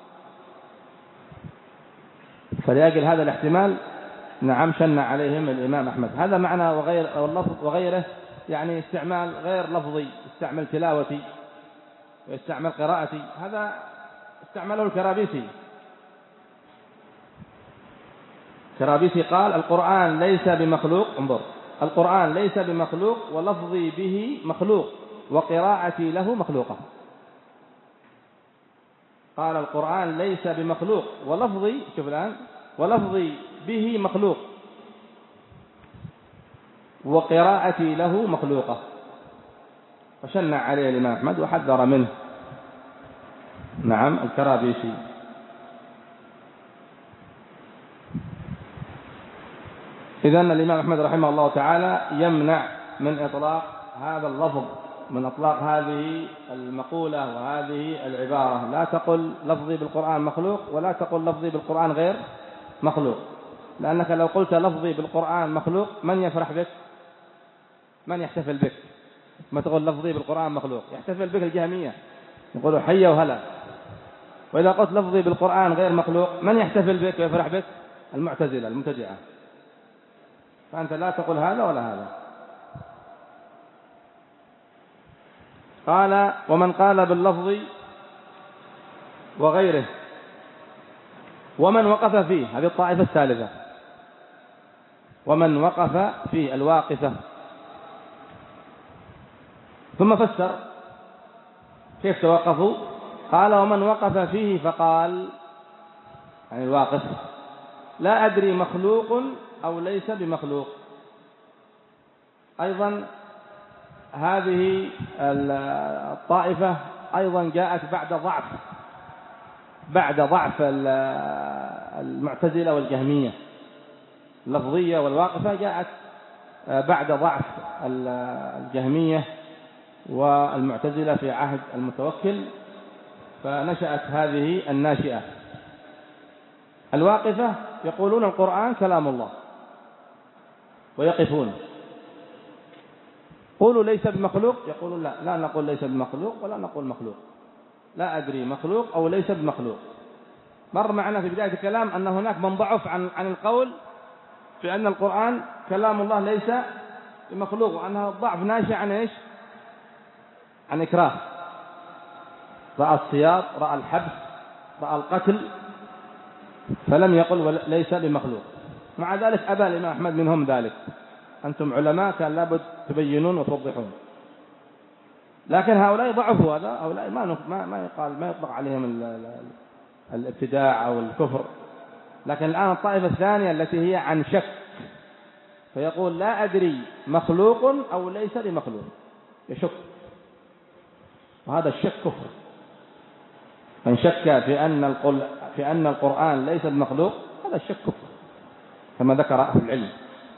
فلأجل هذا الاحتمال نعم شن عليهم الإمام أحمد. هذا معنى وغير اللفظ وغيره، يعني استعمال غير لفظي، استعمل تلاوتي ويستعمل قراءتي. هذا استعمله الكرابيسي. الكرابيسي قال: القرآن ليس بمخلوق، انظر، القرآن ليس بمخلوق ولفظي به مخلوق وقراءتي له مخلوقة. قال: القرآن ليس بمخلوق ولفظي، شوف الآن، ولفظي به مخلوق وقراءتي له مخلوقة. وشنع عليه الإمام أحمد وحذر منه. نعم الكرابيسي. إذن الإمام أحمد رحمه الله تعالى يمنع من إطلاق هذا اللفظ، من إطلاق هذه المقولة وهذه العبارة. لا تقل لفظي بالقرآن مخلوق ولا تقل لفظي بالقرآن غير مخلوق، لأنك لو قلت لفظي بالقرآن مخلوق من يفرح بك؟ من يحتفل بك؟ ما تقول لفظي بالقرآن مخلوق، يحتفل بك الجهمية، يقولوا حي وهلا. وإذا قلت لفظي بالقرآن غير مخلوق من يحتفل بك ويفرح بك؟ المعتزلة المبتدعة. فأنت لا تقول هذا ولا هذا. قال: ومن قال باللفظ وغيره ومن وقف فيه، هذه الطائفة الثالثة، ومن وقف فيه الواقفة. ثم فسر كيف توقفوا. قال: ومن وقف فيه فقال، يعني الواقف: لا أدري مخلوق أو ليس بمخلوق. أيضا هذه الطائفة أيضا جاءت بعد ضعف بعد ضعف المعتزلة والجهمية. اللفظية والواقفة جاءت بعد ضعف الجهمية والمعتزلة في عهد المتوكل، فنشأت هذه الناشئة. الواقفة يقولون القرآن كلام الله ويقفون. قولوا ليس بمخلوق، يقولون لا لا نقول ليس بمخلوق ولا نقول مخلوق، لا أدري مخلوق أو ليس بمخلوق. مر معنا في بداية الكلام أن هناك من ضعف عن عن القول في أن القرآن كلام الله ليس بمخلوق، وأنها الضعف ناشئ عن إيش؟ عن إكراه. رأى السياط، رأى الحبس، رأى القتل، فلم يقل ليس بمخلوق. مع ذلك أبى الإمام أحمد منهم ذلك. أنتم علماء كان لابد تبينون وتوضحون. لكن هؤلاء ضعفوا هذا، هؤلاء ما ما ما يقال ما يطلق عليهم ال ال الابتداع أو الكفر. لكن الآن الطائفة الثانية التي هي عن شك، فيقول لا أدري مخلوق أو ليس بمخلوق، يشك، وهذا الشك كفر. من شك في أن في أن القرآن ليس بمخلوق هذا الشك كفر كما ذكر أهل العلم.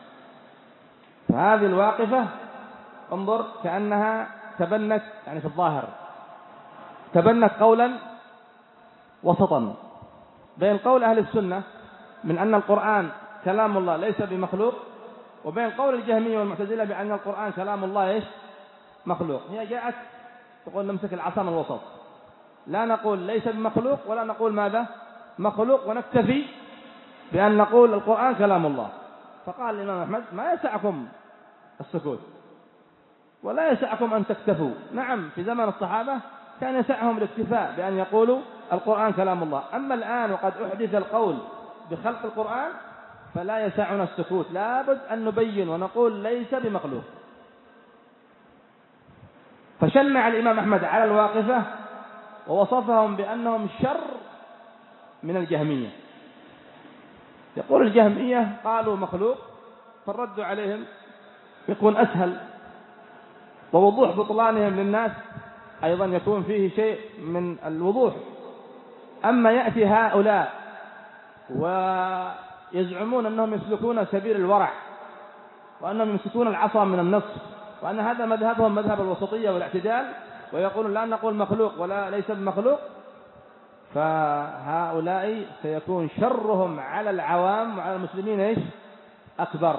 فهذه الواقفة انظر كأنها تبنت يعني في الظاهر تبنت قولا وسطا بين قول أهل السنة من أن القرآن كلام الله ليس بمخلوق، وبين قول الجهمية والمعتزلة بأن القرآن كلام الله إيش مخلوق. هي جاءت تقول نمسك العصا من الوسط، لا نقول ليس بمخلوق ولا نقول ماذا مخلوق، ونكتفي بأن نقول القرآن كلام الله. فقال الإمام أحمد ما يسعكم السكوت ولا يسعكم أن تكتفوا. نعم في زمن الصحابة كان يسعهم الاكتفاء بأن يقولوا القرآن كلام الله، أما الآن وقد أحدث القول بخلق القرآن فلا يسعنا السكوت، لابد أن نبين ونقول ليس بمخلوق. فشنع الإمام أحمد على الواقفة ووصفهم بأنهم شر من الجهمية. يقول الجهمية قالوا مخلوق، فالرد عليهم يكون أسهل، ووضوح بطلانهم للناس أيضا يكون فيه شيء من الوضوح. أما يأتي هؤلاء ويزعمون أنهم يسلكون سبيل الورع، وأنهم يمسكون العصا من النص، وأن هذا مذهبهم مذهب الوسطية والاعتدال، ويقولون لا نقول مخلوق ولا ليس بمخلوق، فهؤلاء سيكون شرهم على العوام وعلى المسلمين إيش أكبر.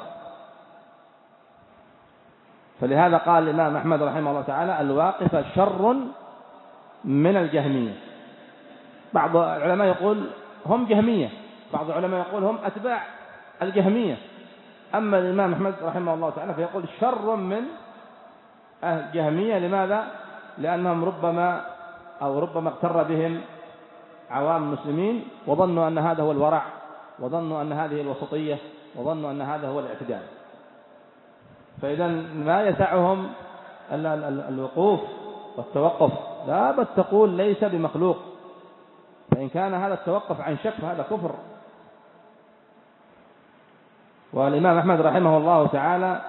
فلهذا قال الإمام أحمد رحمه الله تعالى الواقفة شر من الجهمية. بعض العلماء يقول هم جهمية، بعض العلماء يقول هم أتباع الجهمية. أما الإمام أحمد رحمه الله تعالى فيقول شر من أهل الجهمية. لماذا؟ لأنهم ربما أو ربما اغتر بهم عوام المسلمين وظنوا أن هذا هو الورع، وظنوا أن هذه الوسطية، وظنوا أن هذا هو الاعتدال. فإذا ما يسعهم الوقوف والتوقف، لا بد تقول ليس بمخلوق، فإن كان هذا التوقف عن شك فهذا كفر. والإمام أحمد رحمه الله تعالى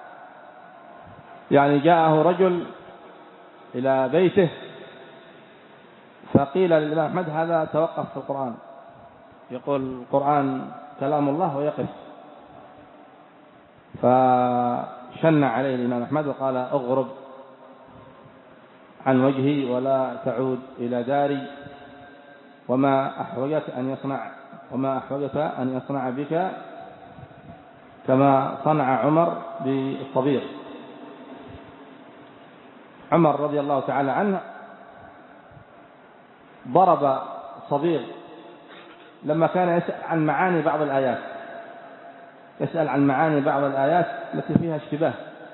يعني جاءه رجل إلى بيته فقيل للإمام أحمد هذا توقف في القرآن، يقول القرآن كلام الله ويقف. فشنع عليه الإمام أحمد وقال أغرب عن وجهي ولا تعود إلى داري، وما أحوجك أن يصنع وما أحوجك أن يصنع بك كما صنع عمر بالصبيغ. عمر رضي الله تعالى عنه ضرب صبيغ لما كان يسأل عن معاني بعض الآيات، يسأل عن معاني بعض الآيات التي فيها اشتباه،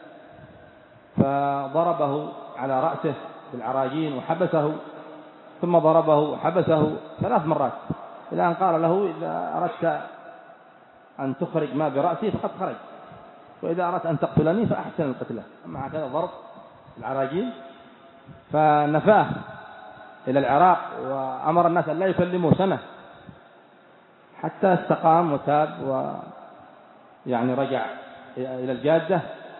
فضربه على رأسه بالعراجين وحبسه، ثم ضربه وحبسه ثلاث مرات، إلى أن قال له إذا أردت أن تخرج ما برأسي فقد خرج، وإذا أردت أن تقتلني فأحسن القتلة. أما هكذا ضرب العراجين، فنفاه إلى العراق وأمر الناس أن لا يكلموا سنة حتى استقام وتاب ويعني رجع إلى الجادة.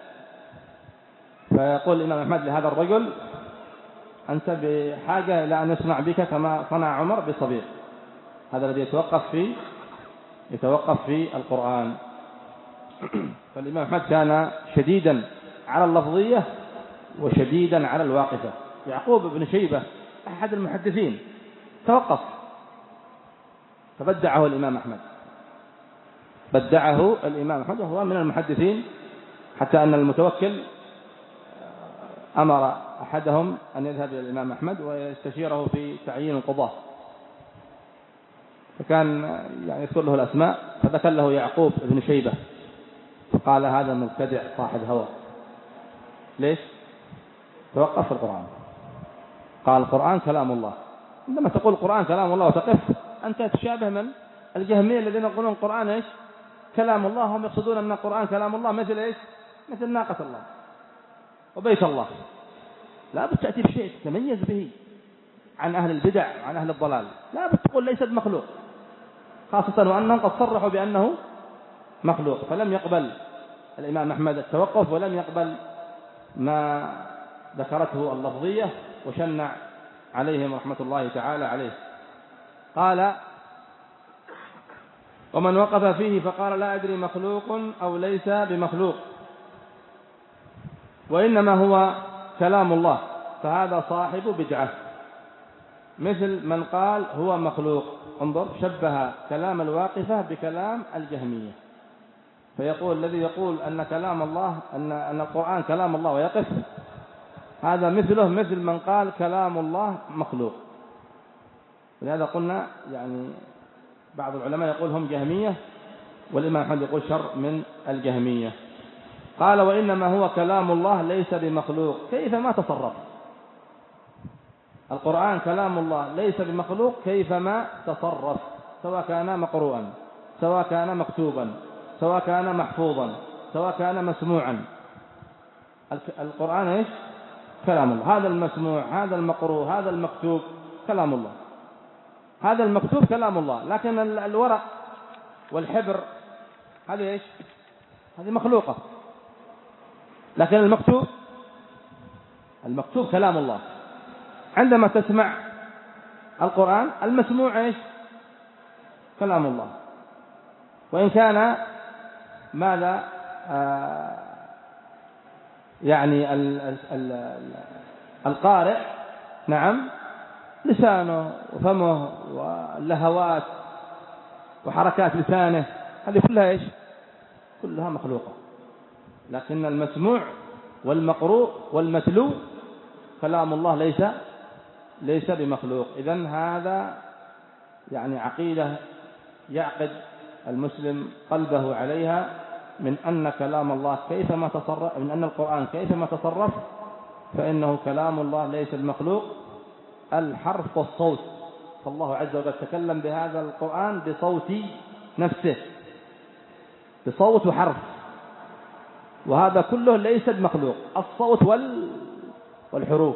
فيقول الإمام أحمد لهذا الرجل أنت بحاجة إلى أن يصنع بك كما صنع عمر بصبيغ، هذا الذي يتوقف في يتوقف في القرآن. فالإمام أحمد كان شديدا على اللفظية وشديدا على الواقفة. يعقوب بن شيبة أحد المحدثين توقف فبدعه الإمام أحمد، بدعه الإمام أحمد وهو من المحدثين، حتى أن المتوكل أمر أحدهم أن يذهب إلى الإمام أحمد ويستشيره في تعيين القضاة، فكان يعني يذكر له الأسماء، فذكر له يعقوب بن شيبة، فقال هذا مبتدع صاحب هوى. ليش؟ توقف في القرآن، قال القرآن كلام الله. عندما تقول القرآن كلام الله وتقف أنت تشابه من الجهمية الذين يقولون القرآن إيش كلام الله، هم يقصدون أن القرآن كلام الله مثل إيش مثل ناقة الله وبيت الله، لا بد تأتي بشيء تتميز به عن أهل البدع عن أهل الضلال، لا بد تقول ليس بمخلوق، خاصة وأنهم قد صرحوا بأنه مخلوق. فلم يقبل الإمام أحمد التوقف ولم يقبل ما ذكرته اللفظية، وشنع عليهم رحمة الله تعالى عليه. قال: ومن وقف فيه فقال لا أدري مخلوق أو ليس بمخلوق وإنما هو كلام الله، فهذا صاحب بدعة، مثل من قال هو مخلوق. انظر، شبه كلام الواقفة بكلام الجهمية، فيقول الذي يقول أن كلام الله أن أن القرآن كلام الله ويقف، هذا مثله مثل من قال كلام الله مخلوق. ولهذا قلنا يعني بعض العلماء يقول هم جهمية، والإمام أحمد يقول شر من الجهمية. قال: وإنما هو كلام الله ليس بمخلوق. كيف ما تصرف القرآن كلام الله ليس بمخلوق كيفما تصرف، سواء كان مقروءا، سواء كان مكتوبا، سواء كان محفوظا، سواء كان مسموعا. القرآن إيش؟ كلام الله. هذا المسموع، هذا المقروء، هذا المكتوب كلام الله. هذا المكتوب كلام الله، لكن الورق والحبر هذه إيش؟ هذه مخلوقة. لكن المكتوب المكتوب كلام الله. عندما تسمع القرآن المسموع إيش؟ كلام الله. وإن كان ماذا آه يعني ال ال ال القارئ نعم لسانه وفمه واللهوات وحركات لسانه هذه كلها إيش؟ كلها مخلوقة. لكن المسموع والمقروء والمتلو كلام الله ليس ليس بمخلوق. إذن هذا يعني عقيدة يعقد المسلم قلبه عليها، من أن كلام الله كيفما تصرف، من أن القرآن كيفما تصرف فإنه كلام الله ليس بمخلوق. الحرف والصوت، فالله عز وجل تكلم بهذا القرآن بصوت نفسه، بصوت وحرف، وهذا كله ليس بمخلوق. الصوت وال والحروف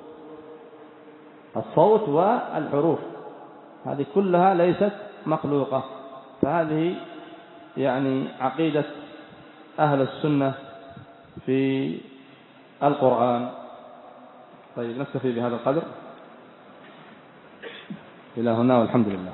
الصوت والحروف هذه كلها ليست مخلوقة. فهذه يعني عقيدة أهل السنة في القرآن. طيب نكتفي بهذا القدر إلى هنا، والحمد لله.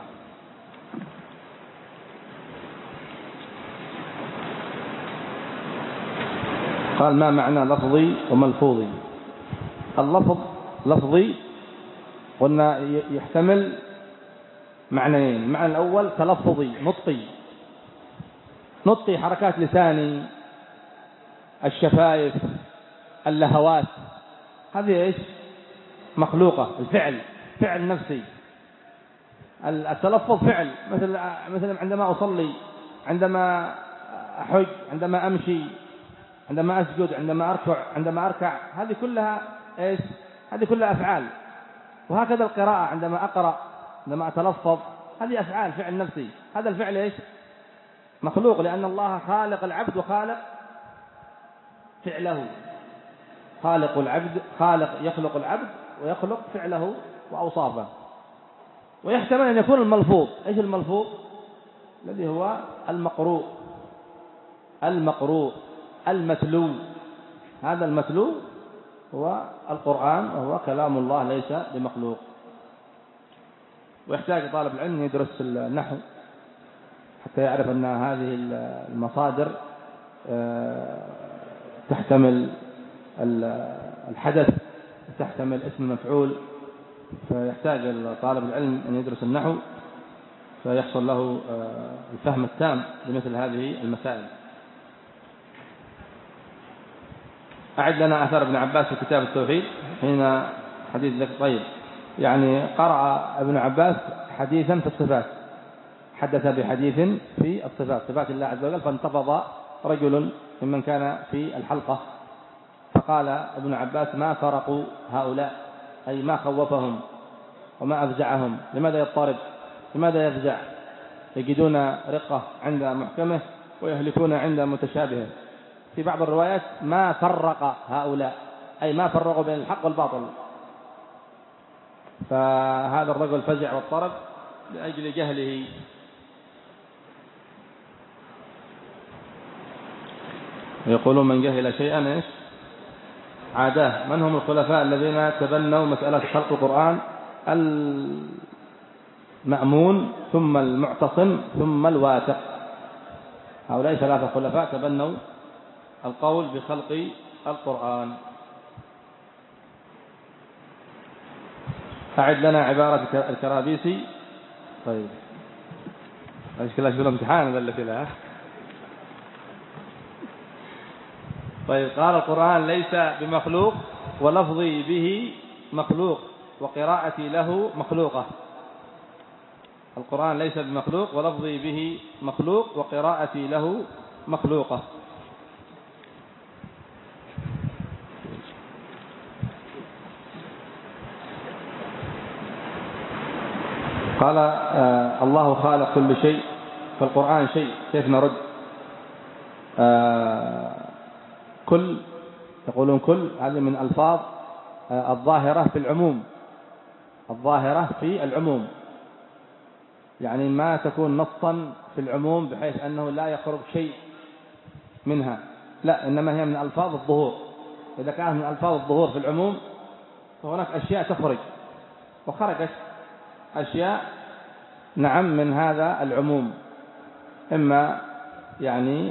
قال: ما معنى لفظي وملفوظي؟ اللفظ لفظي قلنا يحتمل معنيين. المعنى الأول تلفظي، نطقي نطقي حركات لساني، الشفايف، اللهوات، هذه إيش؟ مخلوقة. الفعل فعل نفسي. التلفظ فعل، مثل مثل عندما أصلي، عندما أحج، عندما أمشي، عندما أسجد، عندما أركع، عندما أركع، هذه كلها إيش؟ هذه كلها أفعال. وهكذا القراءة، عندما أقرأ، عندما أتلفظ، هذه أفعال، فعل نفسي. هذا الفعل إيش؟ مخلوق، لأن الله خالق العبد وخالق فعله. خالق العبد خالق يخلق العبد ويخلق فعله وأوصافه. ويحتمل أن يكون الملفوظ. إيش الملفوظ؟ الذي هو المقروء المقروء المتلو. هذا المتلو هو القرآن، وهو كلام الله ليس بمخلوق. ويحتاج طالب العلم يدرس النحو حتى يعرف أن هذه المصادر تحتمل الحدث، تحتمل اسم المفعول، فيحتاج طالب العلم أن يدرس النحو فيحصل له الفهم التام لمثل هذه المسائل. أعد لنا أثر ابن عباس في كتاب التوحيد حين حديث لك. طيب، يعني قرأ ابن عباس حديثا في الصفات، حدث بحديث في الصفات، صفات الله عز وجل، فانتفض رجل ممن كان في الحلقة فقال ابن عباس: ما فرقوا هؤلاء، أي ما خوفهم وما أفزعهم، لماذا يضطرب، لماذا يفزع؟ يجدون رقة عند محكمه ويهلكون عند متشابهه. في بعض الروايات: ما فرق هؤلاء، أي ما فرقوا بين الحق والباطل. فهذا الرجل فزع واضطرب لأجل جهله. يقولون من جهل شيئا عاداه. من هم الخلفاء الذين تبنوا مسألة خلق القرآن؟ المأمون ثم المعتصم ثم الواثق. هؤلاء ثلاثة خلفاء تبنوا القول بخلق القرآن. أعد لنا عبارة الكرابيسي. طيب ايش كلها شغل امتحان ولا كذا؟ طيب قال القرآن ليس بمخلوق ولفظي به مخلوق وقراءتي له مخلوقة. القرآن ليس بمخلوق ولفظي به مخلوق وقراءتي له مخلوقة. قال آه الله خالق كل شيء، فالقرآن شيء، كيف نرد؟ آه كل، يقولون كل هذه من ألفاظ آه الظاهرة في العموم، الظاهرة في العموم، يعني ما تكون نصا في العموم بحيث أنه لا يخرج شيء منها، لا، إنما هي من ألفاظ الظهور. إذا كانت من ألفاظ الظهور في العموم فهناك أشياء تخرج، وخرجت أشياء نعم من هذا العموم، إما يعني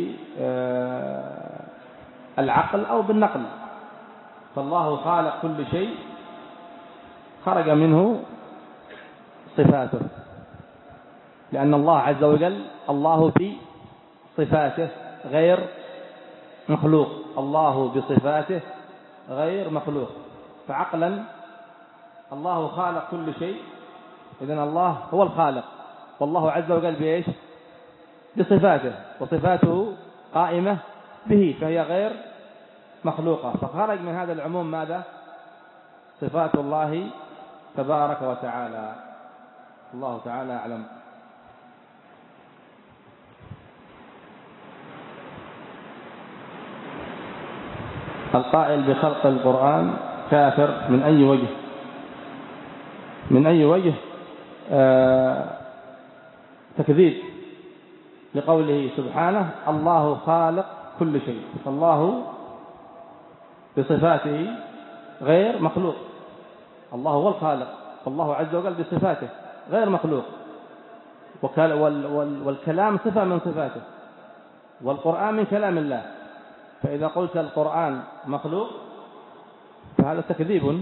بالعقل أو بالنقل. فالله خالق كل شيء، خرج منه صفاته، لأن الله عز وجل الله في صفاته غير مخلوق، الله بصفاته غير مخلوق. فعقلا الله خالق كل شيء، إذن الله هو الخالق، والله عز وجل بإيش؟ بصفاته، وصفاته قائمة به، فهي غير مخلوقة. فخرج من هذا العموم ماذا؟ صفات الله تبارك وتعالى. الله تعالى أعلم. القائل بخلق القرآن كافر من أي وجه؟ من أي وجه؟ آه تكذيب لقوله سبحانه الله خالق كل شيء، فالله بصفاته غير مخلوق، الله هو الخالق، والله عز وجل بصفاته غير مخلوق، والكلام صفة من صفاته، والقرآن من كلام الله. فإذا قلت القرآن مخلوق فهذا تكذيب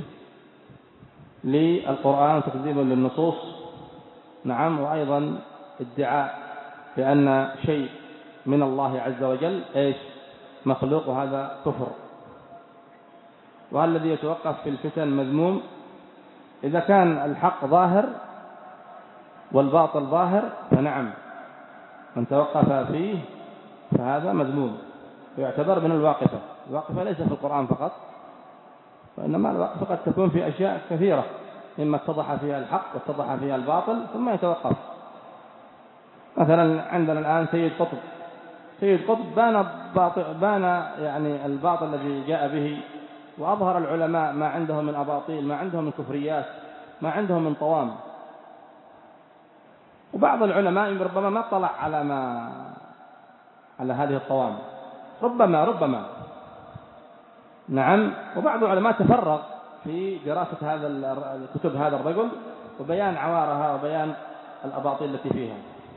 للقرآن، تكذيب للنصوص، نعم، وأيضا ادعاء بأن شيء من الله عز وجل إيش؟ مخلوق، وهذا كفر. والذي يتوقف في الفتن مذموم. إذا كان الحق ظاهر والباطل ظاهر فنعم، من توقف فيه فهذا مذموم، ويعتبر من الواقفة. الواقفة ليس في القرآن فقط، وإنما الواقفة قد تكون في أشياء كثيرة، إما اتضح فيها الحق واتضح فيها الباطل ثم يتوقف. مثلا عندنا الآن سيد قطب، سيد قطب بان, بان يعني الباطل الذي جاء به، وأظهر العلماء ما عندهم من أباطيل، ما عندهم من كفريات، ما عندهم من طوام. وبعض العلماء ربما ما اطلع على ما على هذه الطوام، ربما ربما نعم. وبعض العلماء تفرغ في دراسة هذا الكتب هذا الرجل وبيان عوارها وبيان الأباطيل التي فيها.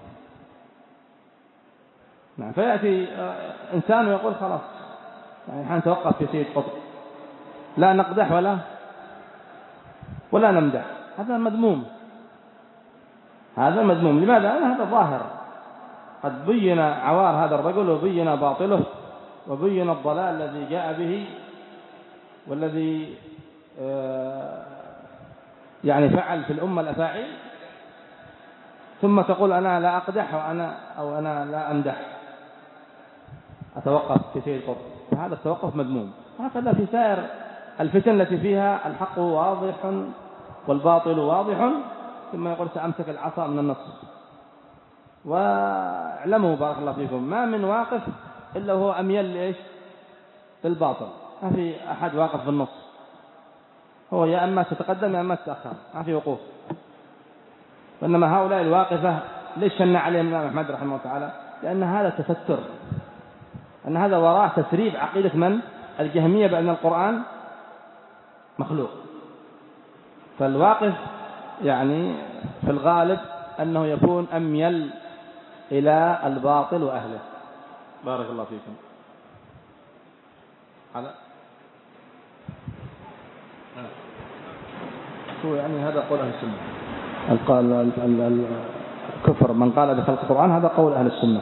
نعم. فيأتي إنسان ويقول خلاص يعني حنتوقف في سيد قطب، لا نقدح ولا ولا نمدح، هذا مذموم، هذا مذموم. لماذا؟ لأن هذا ظاهر، قد بين عوار هذا الرجل وبين باطله وبين الضلال الذي جاء به، والذي يعني فعل في الأمة الأفاعيل، ثم تقول أنا لا أقدح وأنا أو أنا لا أمدح، أتوقف في سيد قطب، فهذا التوقف مذموم. وهكذا في سائر الفتن التي فيها الحق واضح والباطل واضح، ثم يقول سأمسك العصا من النص. واعلموا بارك الله فيكم ما من واقف إلا هو أميل لإيش؟ للباطل، ما في أحد واقف في النص، هو يا أما تتقدم يا أما تتأخر، ما في وقوف. وإنما هؤلاء الواقفة ليش شنع عليهم الإمام أحمد رحمه الله تعالى؟ لأن هذا تستر، أن هذا وراء تسريب عقيدة من؟ الجهمية بأن القرآن مخلوق. فالواقف يعني في الغالب أنه يكون أميل إلى الباطل وأهله. بارك الله فيكم. هذا هو يعني هذا قول أهل السنة. الكفر من قال بخلق القرآن هذا قول أهل السنة.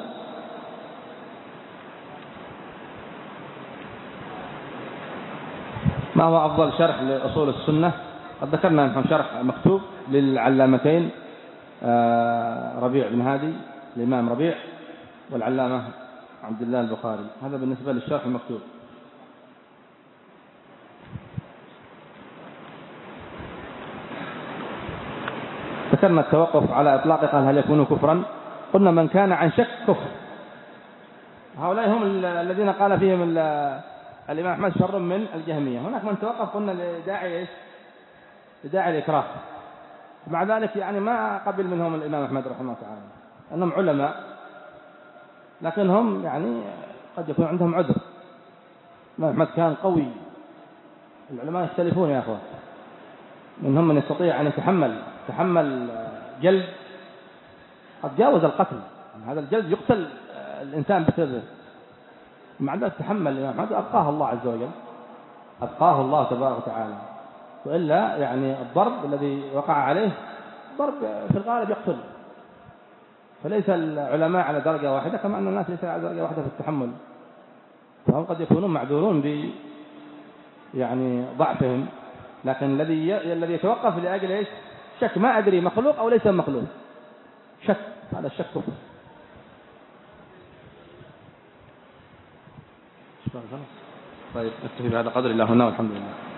ما هو أفضل شرح لأصول السنة؟ قد ذكرنا نحن شرح مكتوب للعلامتين ربيع بن هادي، الإمام ربيع، والعلامة عبد الله البخاري. هذا بالنسبة للشرح المكتوب. ذكرنا التوقف على إطلاق قال هل يكون كفرا؟ قلنا من كان عن شك كفر. هؤلاء هم الذين قال فيهم الإمام أحمد شر من الجهمية. هناك من توقف قلنا لداعي إيش؟ لداعي الإكراه. مع ذلك يعني ما قبل منهم الإمام أحمد رحمه الله تعالى، أنهم علماء لكنهم يعني قد يكون عندهم عذر. الإمام أحمد كان قوي، العلماء يختلفون يا أخوة، منهم من يستطيع أن يتحمل تحمل جلد قد جاوز القتل، هذا الجلد يقتل الإنسان بسببه، مع ذلك تحمل الإمام أحمد، أبقاه الله عز وجل، أبقاه الله تبارك وتعالى. وإلا يعني الضرب الذي وقع عليه ضرب في الغالب يقتل. فليس العلماء على درجة واحدة كما أن الناس ليس على درجة واحدة في التحمل، فهم قد يكونون معذورون ب يعني ضعفهم، لكن الذي الذي يتوقف لأجل إيش؟ شك، ما أدري مخلوق أو ليس مخلوق، شك، هذا الشك كفر. طيب نكتفي بهذا قدر الله هنا والحمد لله.